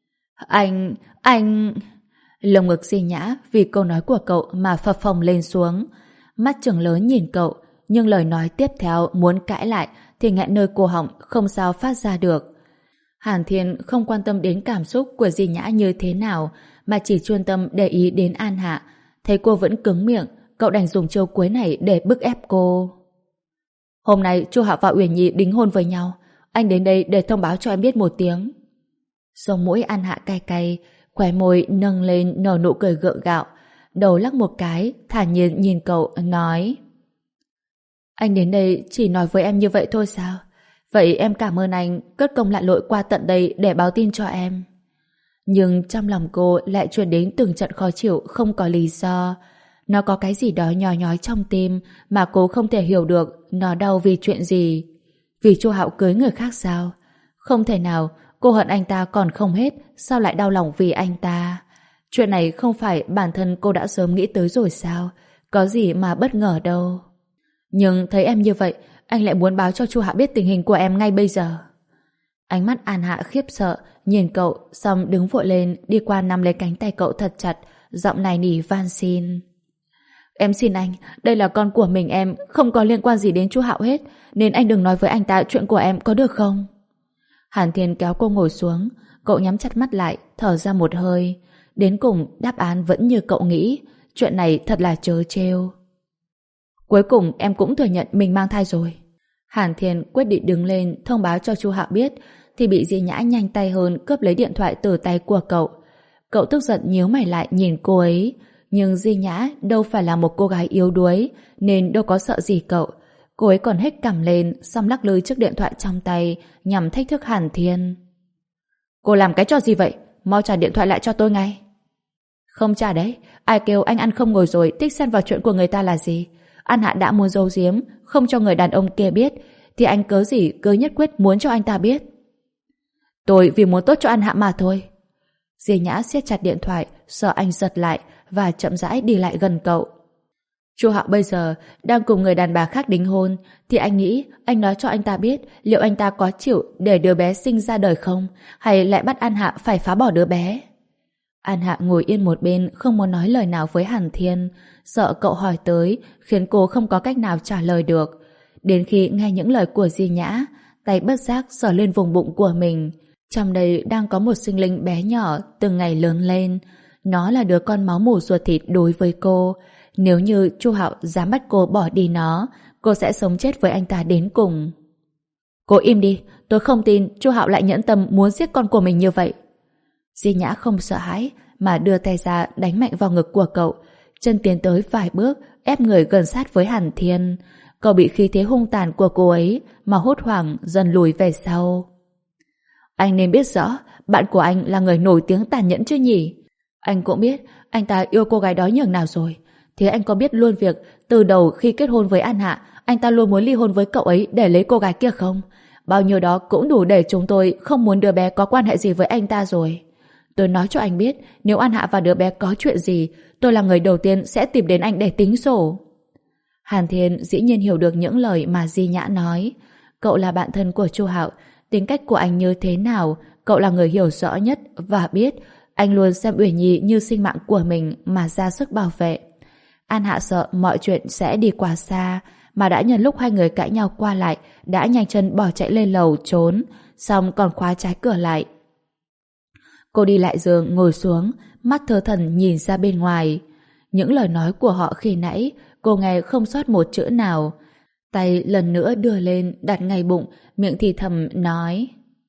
Anh... Lồng ngực Di Nhã vì câu nói của cậu mà phập phồng lên xuống. Mắt trừng lớn nhìn cậu, nhưng lời nói tiếp theo muốn cãi lại thì nghẹn nơi cổ họng không sao phát ra được. Hàn Thiên không quan tâm đến cảm xúc của Di Nhã như thế nào, mà chỉ chuyên tâm để ý đến An Hạ. Thấy cô vẫn cứng miệng, cậu đành dùng chiêu cuối này để bức ép cô. Hôm nay Chu Hạo và Uyển Nhi đính hôn với nhau. Anh đến đây để thông báo cho em biết một tiếng. Sống mũi An Hạ cay cay, khóe môi nâng lên nở nụ cười gượng gạo, đầu lắc một cái, thản nhiên nhìn cậu, nói: Anh đến đây chỉ nói với em như vậy thôi sao? Vậy em cảm ơn anh cất công lặn lội qua tận đây để báo tin cho em. Nhưng trong lòng cô lại truyền đến từng trận khó chịu không có lý do. Nó có cái gì đó nhói nhói trong tim mà cô không thể hiểu được nó đau vì chuyện gì. Vì Chu Hạo cưới người khác sao? Không thể nào, cô hận anh ta còn không hết, sao lại đau lòng vì anh ta? Chuyện này không phải bản thân cô đã sớm nghĩ tới rồi sao? Có gì mà bất ngờ đâu. Nhưng thấy em như vậy, anh lại muốn báo cho Chu Hạo biết tình hình của em ngay bây giờ. Ánh mắt An Hạ khiếp sợ, nhìn cậu, xong đứng vội lên, đi qua nắm lấy cánh tay cậu thật chặt, giọng nài nỉ van xin. Em xin anh, đây là con của mình em, không có liên quan gì đến Chu Hạo hết, nên anh đừng nói với anh ta chuyện của em có được không? Hàn Thiên kéo cô ngồi xuống, cậu nhắm chặt mắt lại, thở ra một hơi. Đến cùng đáp án vẫn như cậu nghĩ, chuyện này thật là trớ trêu. Cuối cùng em cũng thừa nhận mình mang thai rồi. Hàn Thiên quyết định đứng lên thông báo cho Chu Hạo biết, thì bị Di Nhã nhanh tay hơn cướp lấy điện thoại từ tay của cậu. Cậu tức giận nhíu mày lại nhìn cô ấy. Nhưng Di Nhã đâu phải là một cô gái yếu đuối, nên đâu có sợ gì cậu. Cô ấy còn hết cằm lên, xong lắc lư chiếc điện thoại trong tay, nhằm thách thức Hàn Thiên. Cô làm cái trò gì vậy? Mau trả điện thoại lại cho tôi ngay. Không trả đấy. Ai kêu anh ăn không ngồi rồi thích xen vào chuyện của người ta là gì? An Hạ đã muốn giấu giếm, không cho người đàn ông kia biết, thì anh cớ gì cứ nhất quyết muốn cho anh ta biết. Tôi vì muốn tốt cho An Hạ mà thôi. Di Nhã siết chặt điện thoại, sợ anh giật lại và chậm rãi đi lại gần cậu. Chu Hạo bây giờ đang cùng người đàn bà khác đính hôn, thì anh nghĩ anh nói cho anh ta biết liệu anh ta có chịu để đứa bé sinh ra đời không, hay lại bắt An Hạ phải phá bỏ đứa bé. An Hạ ngồi yên một bên, không muốn nói lời nào với Hàn Thiên, sợ cậu hỏi tới khiến cô không có cách nào trả lời được. Đến khi nghe những lời của Di Nhã, tay bất giác sờ lên vùng bụng của mình. Trong đây đang có một sinh linh bé nhỏ từng ngày lớn lên. Nó là đứa con máu mủ ruột thịt đối với cô. Nếu như Chu Hạo dám bắt cô bỏ đi nó, cô sẽ sống chết với anh ta đến cùng. Cô im đi, tôi không tin Chu Hạo lại nhẫn tâm muốn giết con của mình như vậy. Di Nhã không sợ hãi mà đưa tay ra đánh mạnh vào ngực của cậu, chân tiến tới vài bước, ép người gần sát với Hàn Thiên. Cậu bị khí thế hung tàn của cô ấy mà hốt hoảng dần lùi về sau. Anh nên biết rõ bạn của anh là người nổi tiếng tàn nhẫn chứ nhỉ? Anh cũng biết anh ta yêu cô gái đó nhường nào rồi. Thế anh có biết luôn việc từ đầu khi kết hôn với An Hạ, anh ta luôn muốn ly hôn với cậu ấy để lấy cô gái kia không? Bao nhiêu đó cũng đủ để chúng tôi không muốn đứa bé có quan hệ gì với anh ta rồi. Tôi nói cho anh biết, nếu An Hạ và đứa bé có chuyện gì, tôi là người đầu tiên sẽ tìm đến anh để tính sổ. Hàn Thiên dĩ nhiên hiểu được những lời mà Di Nhã nói. Cậu là bạn thân của Chu Hạo, tính cách của anh như thế nào, cậu là người hiểu rõ nhất và biết anh luôn xem Uyển Nhi như sinh mạng của mình mà ra sức bảo vệ. An Hạ sợ mọi chuyện sẽ đi quá xa, mà đã nhân lúc hai người cãi nhau qua lại, đã nhanh chân bỏ chạy lên lầu trốn, xong còn khóa trái cửa lại. Cô đi lại giường ngồi xuống, mắt thơ thẩn nhìn ra bên ngoài. Những lời nói của họ khi nãy, cô nghe không sót một chữ nào. Tay lần nữa đưa lên, đặt ngay bụng, miệng thì thầm nói: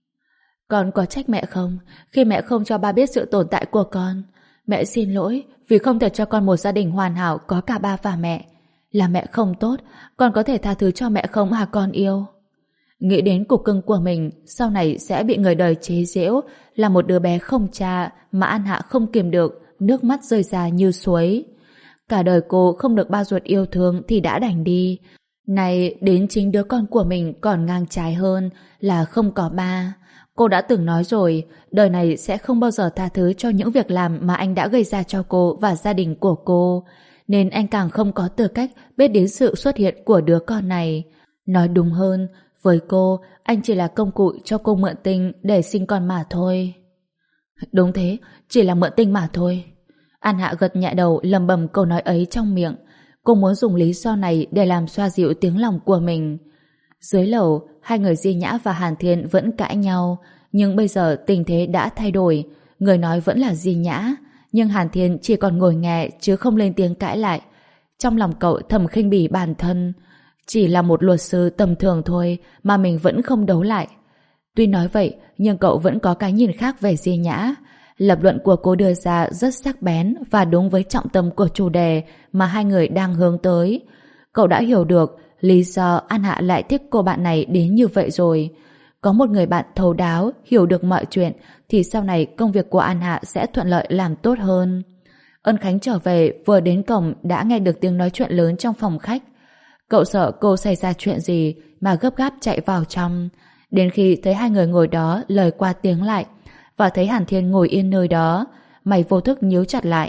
Con có trách mẹ không, khi mẹ không cho ba biết sự tồn tại của con? Mẹ xin lỗi vì không thể cho con một gia đình hoàn hảo có cả ba và mẹ. Là mẹ không tốt, con có thể tha thứ cho mẹ không hả con yêu? Nghĩ đến cục cưng của mình sau này sẽ bị người đời chế giễu là một đứa bé không cha, mà An Hạ không kiềm được, nước mắt rơi ra như suối. Cả đời cô không được ba ruột yêu thương thì đã đành đi. Này đến chính đứa con của mình còn ngang trái hơn là không có ba. Cô đã từng nói rồi, đời này sẽ không bao giờ tha thứ cho những việc làm mà anh đã gây ra cho cô và gia đình của cô, nên anh càng không có tư cách biết đến sự xuất hiện của đứa con này. Nói đúng hơn, với cô, anh chỉ là công cụ cho cô mượn tình để sinh con mà thôi. Đúng thế, chỉ là mượn tình mà thôi. An Hạ gật nhẹ đầu lầm bầm câu nói ấy trong miệng. Cô muốn dùng lý do này để làm xoa dịu tiếng lòng của mình. Dưới lầu, hai người Di Nhã và Hàn Thiên vẫn cãi nhau, nhưng bây giờ tình thế đã thay đổi. Người nói vẫn là Di Nhã, nhưng Hàn Thiên chỉ còn ngồi nghe chứ không lên tiếng cãi lại. Trong lòng cậu thầm khinh bỉ bản thân. Chỉ là một luật sư tầm thường thôi mà mình vẫn không đấu lại. Tuy nói vậy, nhưng cậu vẫn có cái nhìn khác về Di Nhã. Lập luận của cô đưa ra rất sắc bén và đúng với trọng tâm của chủ đề mà hai người đang hướng tới. Cậu đã hiểu được lý do An Hạ lại thích cô bạn này đến như vậy rồi. Có một người bạn thấu đáo, hiểu được mọi chuyện, thì sau này công việc của An Hạ sẽ thuận lợi làm tốt hơn. Ân Khánh trở về, vừa đến cổng đã nghe được tiếng nói chuyện lớn trong phòng khách. Cậu sợ cô xảy ra chuyện gì mà gấp gáp chạy vào trong. Đến khi thấy hai người ngồi đó lời qua tiếng lại, và thấy Hàn Thiên ngồi yên nơi đó, mày vô thức nhíu chặt lại.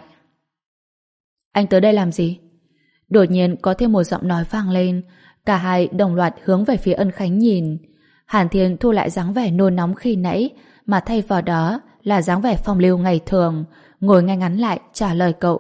Anh tới đây làm gì? Đột nhiên có thêm một giọng nói vang lên. Cả hai đồng loạt hướng về phía Ân Khánh nhìn. Hàn Thiên thu lại dáng vẻ nôn nóng khi nãy, mà thay vào đó là dáng vẻ phong lưu ngày thường, ngồi ngay ngắn lại trả lời cậu.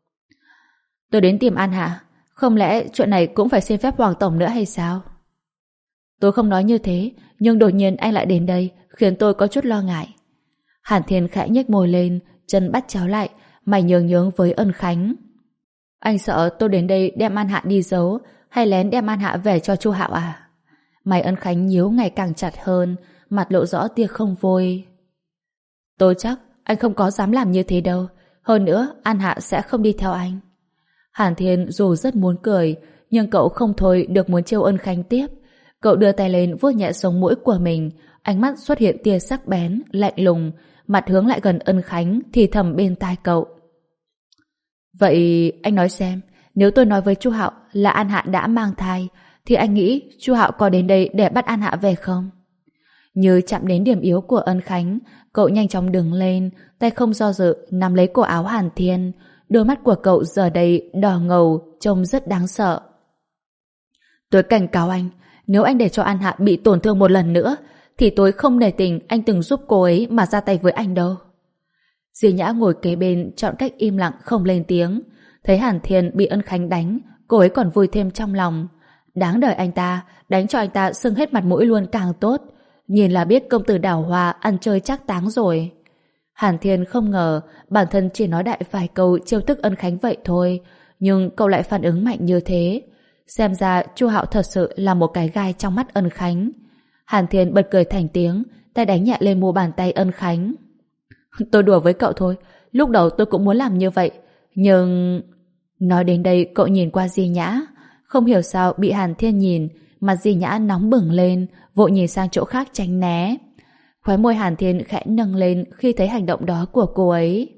Tôi đến tìm An Hạ. Không lẽ chuyện này cũng phải xin phép Hoàng Tổng nữa hay sao? Tôi không nói như thế, nhưng đột nhiên anh lại đến đây khiến tôi có chút lo ngại. Hàn Thiên khẽ nhếch môi lên, chân bắt chéo lại, mày nhường nhướng với Ân Khánh. Anh sợ tôi đến đây đem An Hạ đi giấu, hay lén đem An Hạ về cho Chu Hạo à? Mày Ân Khánh nhíu ngày càng chặt hơn, mặt lộ rõ tia không vui. Tôi chắc anh không có dám làm như thế đâu. Hơn nữa, An Hạ sẽ không đi theo anh. Hàn Thiên dù rất muốn cười, nhưng cậu không thôi được muốn trêu Ân Khánh tiếp. Cậu đưa tay lên vuốt nhẹ sống mũi của mình, ánh mắt xuất hiện tia sắc bén, lạnh lùng, mặt hướng lại gần Ân Khánh thì thầm bên tai cậu. Vậy anh nói xem, nếu tôi nói với Chu Hạo là An Hạ đã mang thai, thì anh nghĩ Chu Hạo có đến đây để bắt An Hạ về không? Như chạm đến điểm yếu của Ân Khánh, cậu nhanh chóng đứng lên, tay không do dự nắm lấy cổ áo Hàn Thiên. Đôi mắt của cậu giờ đây đỏ ngầu, trông rất đáng sợ. Tôi cảnh cáo anh, nếu anh để cho An Hạ bị tổn thương một lần nữa, thì tôi không nể tình anh từng giúp cô ấy mà ra tay với anh đâu. Di Nhã ngồi kế bên chọn cách im lặng không lên tiếng. Thấy Hàn Thiên bị Ân Khánh đánh, cô ấy còn vui thêm trong lòng. Đáng đời anh ta, đánh cho anh ta sưng hết mặt mũi luôn càng tốt. Nhìn là biết công tử Đào Hoa ăn chơi chắc táng rồi. Hàn Thiên không ngờ bản thân chỉ nói đại vài câu trêu tức Ân Khánh vậy thôi, nhưng cậu lại phản ứng mạnh như thế. Xem ra Chu Hạo thật sự là một cái gai trong mắt Ân Khánh. Hàn Thiên bật cười thành tiếng, tay đánh nhẹ lên mu bàn tay Ân Khánh. Tôi đùa với cậu thôi, lúc đầu tôi cũng muốn làm như vậy, nhưng... Nói đến đây cậu nhìn qua Di Nhã, không hiểu sao bị Hàn Thiên nhìn, mặt Di Nhã nóng bừng lên, vội nhìn sang chỗ khác tránh né. Khóe môi Hàn Thiên khẽ nâng lên khi thấy hành động đó của cô ấy.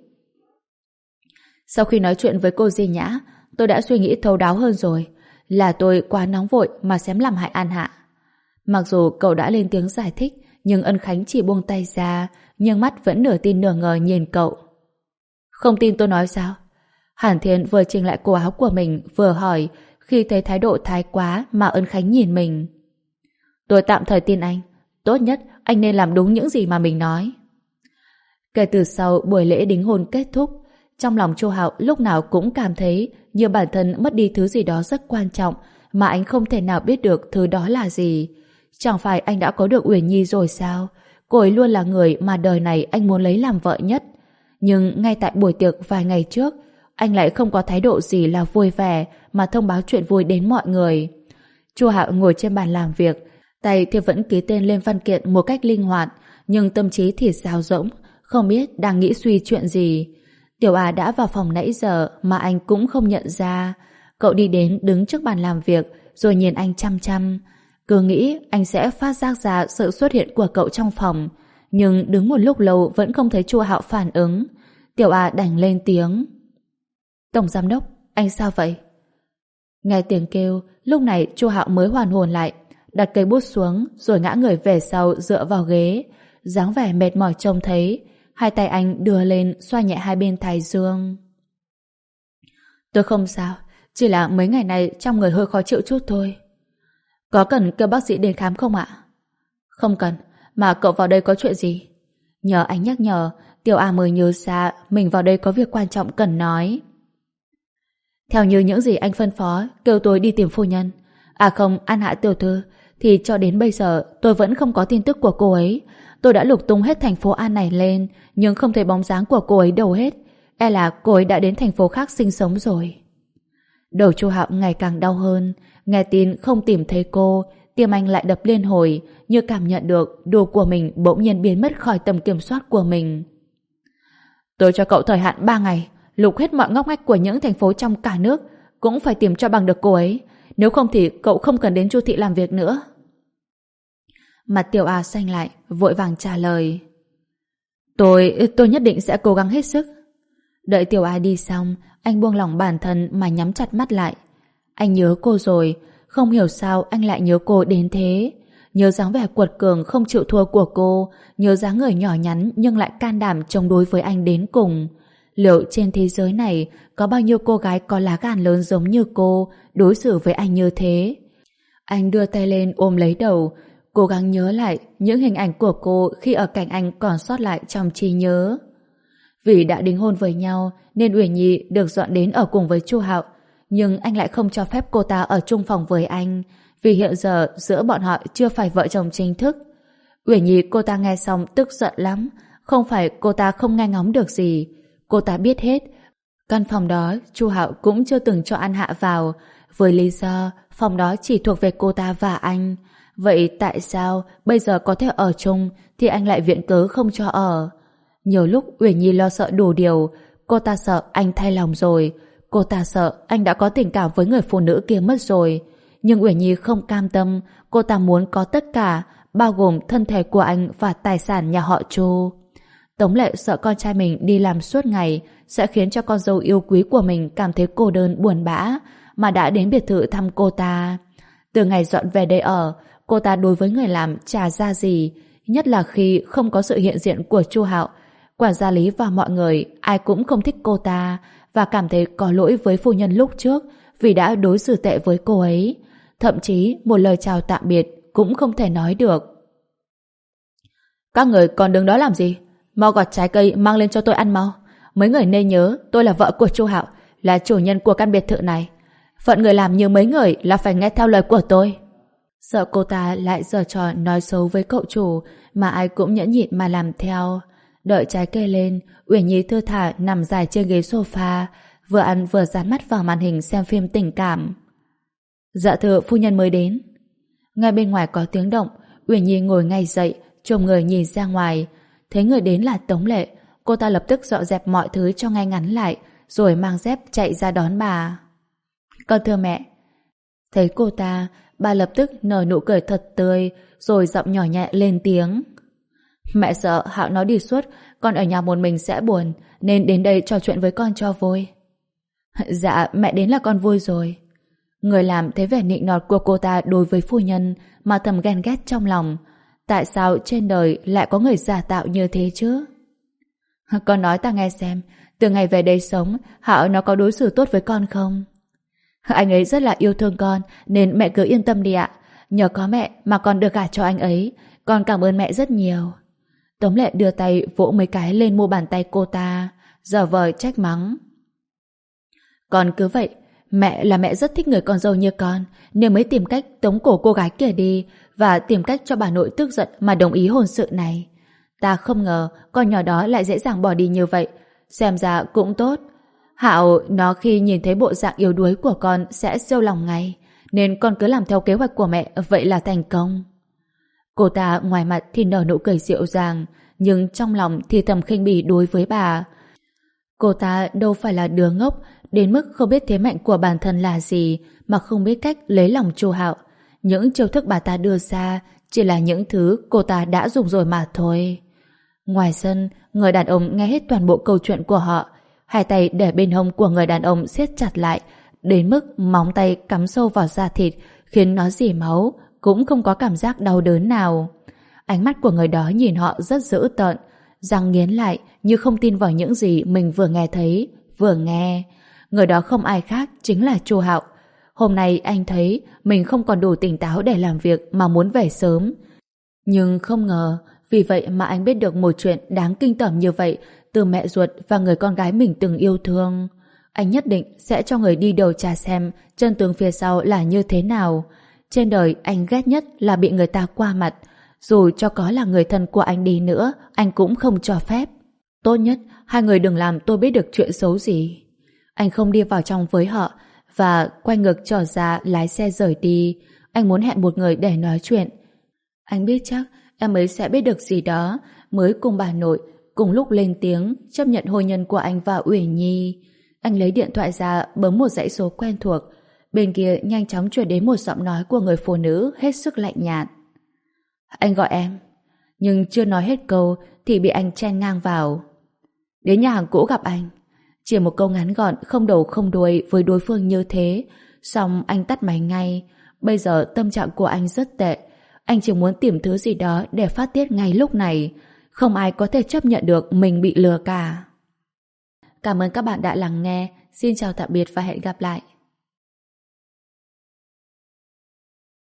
Sau khi nói chuyện với cô Di Nhã, tôi đã suy nghĩ thấu đáo hơn rồi. Là tôi quá nóng vội mà xém làm hại An Hạ. Mặc dù cậu đã lên tiếng giải thích, nhưng Ân Khánh chỉ buông tay ra, nhưng mắt vẫn nửa tin nửa ngờ nhìn cậu. Không tin tôi nói sao? Hàn Thiên vừa chỉnh lại cổ áo của mình vừa hỏi, khi thấy thái độ thái quá mà Ân Khánh nhìn mình. Tôi tạm thời tin anh. Tốt nhất anh nên làm đúng những gì mà mình nói. Kể từ sau buổi lễ đính hôn kết thúc, trong lòng Chu Hạo lúc nào cũng cảm thấy như bản thân mất đi thứ gì đó rất quan trọng mà anh không thể nào biết được thứ đó là gì. Chẳng phải anh đã có được Uyển Nhi rồi sao? Cô ấy luôn là người mà đời này anh muốn lấy làm vợ nhất. Nhưng ngay tại buổi tiệc vài ngày trước, anh lại không có thái độ gì là vui vẻ mà thông báo chuyện vui đến mọi người. Chu Hạo ngồi trên bàn làm việc, tay thì vẫn ký tên lên văn kiện một cách linh hoạt, nhưng tâm trí thì xao rỗng, không biết đang nghĩ suy chuyện gì. Tiểu Á đã vào phòng nãy giờ mà anh cũng không nhận ra. Cậu đi đến đứng trước bàn làm việc rồi nhìn anh chăm chăm. Cứ nghĩ anh sẽ phát giác ra sự xuất hiện của cậu trong phòng, nhưng đứng một lúc lâu vẫn không thấy Chu Hạo phản ứng. Tiểu Á đành lên tiếng. Tổng giám đốc, anh sao vậy? Nghe tiếng kêu, lúc này Chu Hạo mới hoàn hồn lại, đặt cây bút xuống rồi ngã người về sau dựa vào ghế, dáng vẻ mệt mỏi trông thấy. Hai tay anh đưa lên xoa nhẹ hai bên thái dương. Tôi không sao, chỉ là mấy ngày này trong người hơi khó chịu chút thôi. Có cần kêu bác sĩ đến khám không ạ? Không cần, mà cậu vào đây có chuyện gì? Nhờ anh nhắc nhở, Tiểu A mới nhớ ra mình vào đây có việc quan trọng cần nói. Theo như những gì anh phân phó, kêu tôi đi tìm phu nhân. À không, An Hạ tiểu thư, thì cho đến bây giờ tôi vẫn không có tin tức của cô ấy. Tôi đã lục tung hết thành phố An này lên, nhưng không thấy bóng dáng của cô ấy đâu hết. E là cô ấy đã đến thành phố khác sinh sống rồi. Đầu Chu Hạo ngày càng đau hơn. Nghe tin không tìm thấy cô, tim anh lại đập liên hồi, như cảm nhận được đồ của mình bỗng nhiên biến mất khỏi tầm kiểm soát của mình. Tôi cho cậu thời hạn 3 ngày, lục hết mọi ngóc ngách của những thành phố trong cả nước, cũng phải tìm cho bằng được cô ấy. Nếu không thì cậu không cần đến Chu thị làm việc nữa. Mặt Tiểu A xanh lại, vội vàng trả lời. Tôi nhất định sẽ cố gắng hết sức. Đợi Tiểu A đi xong, anh buông lỏng bản thân mà nhắm chặt mắt lại. Anh nhớ cô rồi, không hiểu sao anh lại nhớ cô đến thế. Nhớ dáng vẻ quật cường không chịu thua của cô, nhớ dáng người nhỏ nhắn nhưng lại can đảm chống đối với anh đến cùng. Liệu trên thế giới này có bao nhiêu cô gái có lá gan lớn giống như cô đối xử với anh như thế? Anh đưa tay lên ôm lấy đầu, cố gắng nhớ lại những hình ảnh của cô khi ở cạnh anh còn sót lại trong trí nhớ. Vì đã đính hôn với nhau nên Uyển Nhi được dọn đến ở cùng với Chu Hạo, nhưng anh lại không cho phép cô ta ở chung phòng với anh, vì hiện giờ giữa bọn họ chưa phải vợ chồng chính thức. Uyển Nhi cô ta nghe xong tức giận lắm, không phải cô ta không nghe ngóng được gì, cô ta biết hết. Căn phòng đó Chu Hạo cũng chưa từng cho An Hạ vào, với lý do phòng đó chỉ thuộc về cô ta và anh. Vậy tại sao bây giờ có thể ở chung thì anh lại viện cớ không cho ở? Nhiều lúc Uyển Nhi lo sợ đủ điều. Cô ta sợ anh thay lòng rồi. Cô ta sợ anh đã có tình cảm với người phụ nữ kia mất rồi. Nhưng Uyển Nhi không cam tâm. Cô ta muốn có tất cả, bao gồm thân thể của anh và tài sản nhà họ Chu. Tống Lệ sợ con trai mình đi làm suốt ngày sẽ khiến cho con dâu yêu quý của mình cảm thấy cô đơn buồn bã, mà đã đến biệt thự thăm cô ta. Từ ngày dọn về đây ở, cô ta đối với người làm chả ra gì, nhất là khi không có sự hiện diện của Chu Hạo. Quản gia Lý và mọi người ai cũng không thích cô ta và cảm thấy có lỗi với phu nhân lúc trước vì đã đối xử tệ với cô ấy. Thậm chí một lời chào tạm biệt cũng không thể nói được. Các người còn đứng đó làm gì? Mau gọt trái cây mang lên cho tôi ăn mau. Mấy người nên nhớ tôi là vợ của Chu Hạo, là chủ nhân của căn biệt thự này. Phận người làm như mấy người là phải nghe theo lời của tôi. Sợ cô ta lại giở trò nói xấu với cậu chủ, mà ai cũng nhẫn nhịn mà làm theo. Đợi trái cây lên, Uyển Nhi thư thả nằm dài trên ghế sofa, vừa ăn vừa dán mắt vào màn hình xem phim tình cảm. Dạ thưa phu nhân mới đến. Ngay bên ngoài có tiếng động, Uyển Nhi ngồi ngay dậy, chồm người nhìn ra ngoài. Thấy người đến là Tống Lệ, cô ta lập tức dọn dẹp mọi thứ cho ngay ngắn lại, rồi mang dép chạy ra đón bà. Con thưa mẹ. Thấy cô ta, bà lập tức nở nụ cười thật tươi, rồi giọng nhỏ nhẹ lên tiếng. Mẹ sợ Hạo nó đi suốt, con ở nhà một mình sẽ buồn, nên đến đây trò chuyện với con cho vui. Dạ, mẹ đến là con vui rồi. Người làm thấy vẻ nịnh nọt của cô ta đối với phu nhân mà thầm ghen ghét trong lòng. Tại sao trên đời lại có người giả tạo như thế chứ? Con nói ta nghe xem, từ ngày về đây sống, Hạo nó có đối xử tốt với con không? Anh ấy rất là yêu thương con, nên mẹ cứ yên tâm đi ạ. Nhờ có mẹ mà con được gả cho anh ấy, con cảm ơn mẹ rất nhiều. Tống Lệ đưa tay vỗ mấy cái lên mu bàn tay cô ta, giở vờ trách mắng. Con cứ vậy, mẹ là mẹ rất thích người con dâu như con, nên mới tìm cách tống cổ cô gái kia đi và tìm cách cho bà nội tức giận mà đồng ý hôn sự này. Ta không ngờ con nhỏ đó lại dễ dàng bỏ đi như vậy, xem ra cũng tốt. Hạo nó khi nhìn thấy bộ dạng yếu đuối của con sẽ siêu lòng ngay, nên con cứ làm theo kế hoạch của mẹ, vậy là thành công. Cô ta ngoài mặt thì nở nụ cười dịu dàng, nhưng trong lòng thì thầm khinh bỉ đối với bà. Cô ta đâu phải là đứa ngốc đến mức không biết thế mạnh của bản thân là gì mà không biết cách lấy lòng Chu Hạo. Những chiêu thức bà ta đưa ra chỉ là những thứ cô ta đã dùng rồi mà thôi. Ngoài sân, người đàn ông nghe hết toàn bộ câu chuyện của họ. Hai tay để bên hông của người đàn ông siết chặt lại, đến mức móng tay cắm sâu vào da thịt, khiến nó rỉ máu, cũng không có cảm giác đau đớn nào. Ánh mắt của người đó nhìn họ rất dữ tợn, răng nghiến lại như không tin vào những gì mình vừa nghe thấy, vừa nghe. Người đó không ai khác, chính là Chu Hạo. Hôm nay anh thấy mình không còn đủ tỉnh táo để làm việc mà muốn về sớm. Nhưng không ngờ, vì vậy mà anh biết được một chuyện đáng kinh tởm như vậy từ mẹ ruột và người con gái mình từng yêu thương. Anh nhất định sẽ cho người đi điều tra xem chân tướng phía sau là như thế nào. Trên đời anh ghét nhất là bị người ta qua mặt. Dù cho có là người thân của anh đi nữa, anh cũng không cho phép. Tốt nhất, hai người đừng làm tôi biết được chuyện xấu gì. Anh không đi vào trong với họ và quay ngược trở ra lái xe rời đi. Anh muốn hẹn một người để nói chuyện. Anh biết chắc em ấy sẽ biết được gì đó mới cùng bà nội cùng lúc lên tiếng chấp nhận hôn nhân của anh và Uyển Nhi. Anh lấy điện thoại ra bấm một dãy số quen thuộc. Bên kia nhanh chóng chuyển đến một giọng nói của người phụ nữ hết sức lạnh nhạt. Anh gọi em. Nhưng chưa nói hết câu thì bị anh chen ngang vào. Đến nhà hàng cũ gặp anh. Chỉ một câu ngắn gọn không đầu không đuôi với đối phương như thế, xong anh tắt máy ngay. Bây giờ tâm trạng của anh rất tệ. Anh chỉ muốn tìm thứ gì đó để phát tiết ngay lúc này. Không ai có thể chấp nhận được mình bị lừa cả. Cảm ơn các bạn đã lắng nghe. Xin chào tạm biệt và hẹn gặp lại.